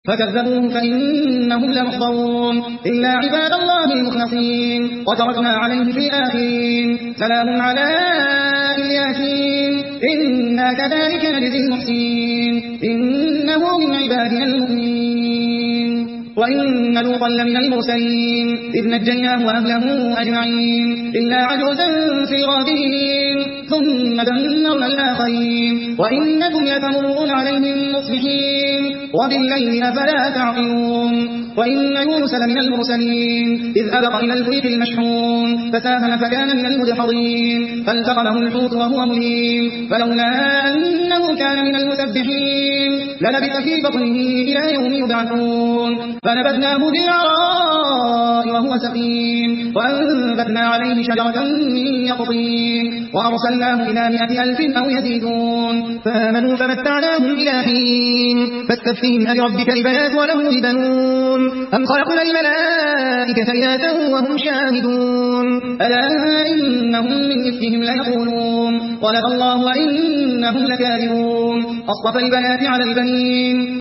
فكذبوه فإنهم لمحضرون إلا عباد الله المخلصين وتركنا عليه في الآخرين سلام على الياسين إنا كذلك نجزي المحسنين إنه من عبادنا المؤمنين وإن لوطا لمن المرسلين إذ نجيناه وأهله أجمعين إلا عجوزا في الغابرين ثم دمرنا الآخرين وإنكم لتمرون عليهم مصبحين وبالليل أفلا تعقلون وإن يونس لمن المرسلين إذ أبق إلى الفلك المشحون فساهم فكان من المدحضين فالتقمه الحوت وهو مليم فلولا أنه كان من المسبحين للبث في بطنه إلى يوم يبعثون فنبذناه بالعراء وهو سقيم وأنبتنا عليه شجرة من يقطين وأرسلناه إلى 100,000 أو يزيدون فآمنوا فمتعناهم إلى حين فاستفتهم ألربك البنات وله البنون أم خلقنا الملائكة إناثا وهم شاهدون ألا إنهم من إفكهم ليقولون ولد الله وإنهم لكاذبون أصطفى البنات على البنين